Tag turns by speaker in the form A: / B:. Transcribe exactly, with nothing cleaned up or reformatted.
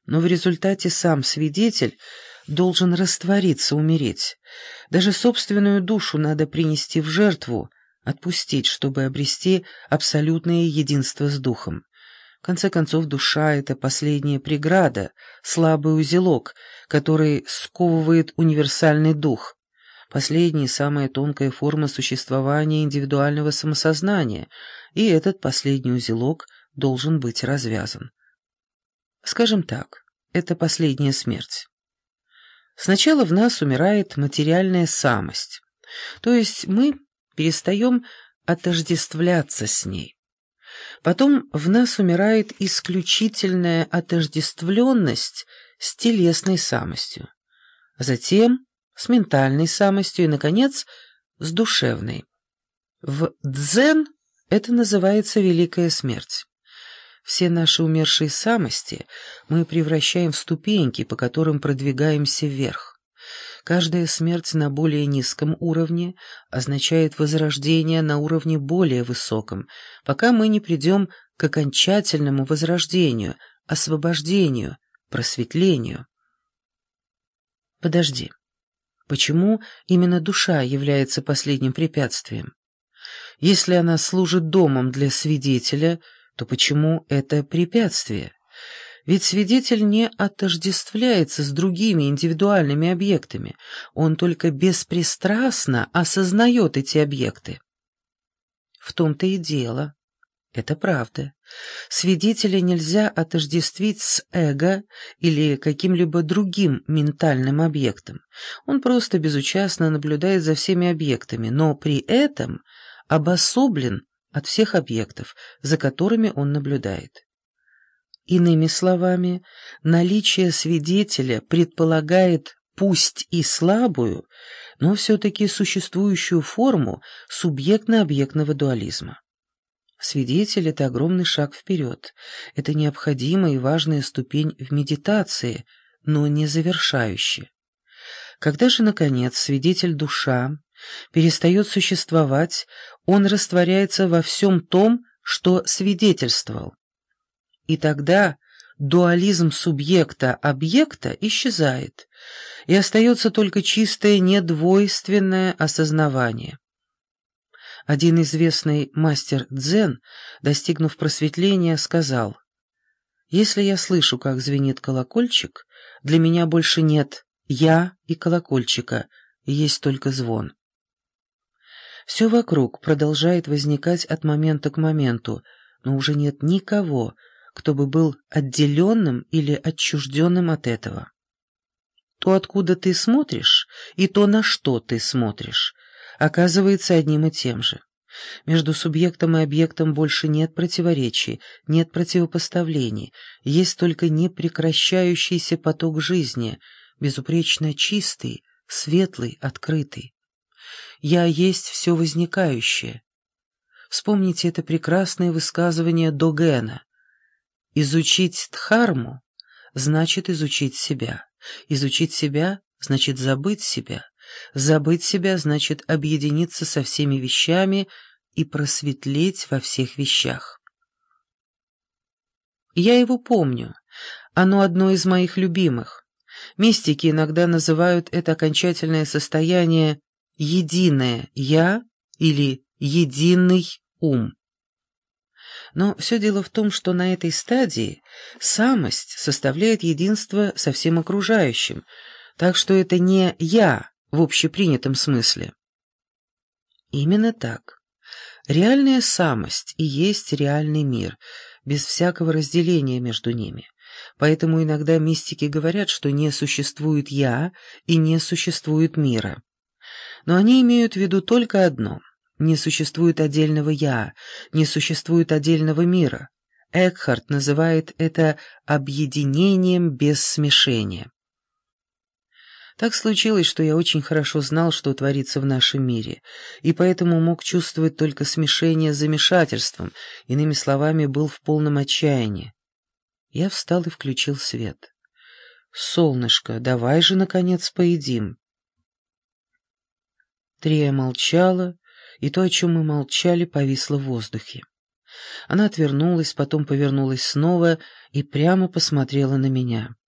A: но в результате сам свидетель должен раствориться, умереть. Даже собственную душу надо принести в жертву, отпустить, чтобы обрести абсолютное единство с духом. В конце концов, душа — это последняя преграда, слабый узелок, который сковывает универсальный дух. Последняя и самая тонкая форма существования индивидуального самосознания, и этот последний узелок должен быть развязан. Скажем так, это последняя смерть. Сначала в нас умирает материальная самость, то есть мы перестаем отождествляться с ней. Потом в нас умирает исключительная отождествленность с телесной самостью, а затем с ментальной самостью и, наконец, с душевной. В дзен это называется великая смерть. Все наши умершие самости мы превращаем в ступеньки, по которым продвигаемся вверх. Каждая смерть на более низком уровне означает возрождение на уровне более высоком, пока мы не придем к окончательному возрождению, освобождению, просветлению. Подожди, почему именно душа является последним препятствием? Если она служит домом для свидетеля, то почему это препятствие? Ведь свидетель не отождествляется с другими индивидуальными объектами, он только беспристрастно осознает эти объекты. В том-то и дело. Это правда. Свидетеля нельзя отождествить с эго или каким-либо другим ментальным объектом. Он просто безучастно наблюдает за всеми объектами, но при этом обособлен от всех объектов, за которыми он наблюдает. Иными словами, наличие свидетеля предполагает, пусть и слабую, но все-таки существующую форму субъектно-объектного дуализма. Свидетель — это огромный шаг вперед, это необходимая и важная ступень в медитации, но не завершающая. Когда же, наконец, свидетель-душа перестает существовать, он растворяется во всем том, что свидетельствовал. И тогда дуализм субъекта-объекта исчезает, и остается только чистое недвойственное осознавание. Один известный мастер дзен, достигнув просветления, сказал: «Если я слышу, как звенит колокольчик, для меня больше нет «я» и колокольчика, есть только звон». Все вокруг продолжает возникать от момента к моменту, но уже нет никого, кто бы был отделенным или отчужденным от этого. То, откуда ты смотришь, и то, на что ты смотришь, оказывается одним и тем же. Между субъектом и объектом больше нет противоречий, нет противопоставлений, есть только непрекращающийся поток жизни, безупречно чистый, светлый, открытый. «Я есть все возникающее». Вспомните это прекрасное высказывание Догена. Изучить дхарму значит изучить себя. Изучить себя значит забыть себя. Забыть себя значит объединиться со всеми вещами и просветлеть во всех вещах. Я его помню. Оно одно из моих любимых. Мистики иногда называют это окончательное состояние «единое я» или «единый ум». Но все дело в том, что на этой стадии самость составляет единство со всем окружающим, так что это не «я» в общепринятом смысле. Именно так. Реальная самость и есть реальный мир, без всякого разделения между ними. Поэтому иногда мистики говорят, что не существует «я» и не существует мира. Но они имеют в виду только одно — не существует отдельного «я», не существует отдельного мира. Экхарт называет это объединением без смешения. Так случилось, что я очень хорошо знал, что творится в нашем мире, и поэтому мог чувствовать только смешение с замешательством, иными словами, был в полном отчаянии. Я встал и включил свет. «Солнышко, давай же, наконец, поедим». Трия молчала, и то, о чем мы молчали, повисло в воздухе. Она отвернулась, потом повернулась снова и прямо посмотрела на меня.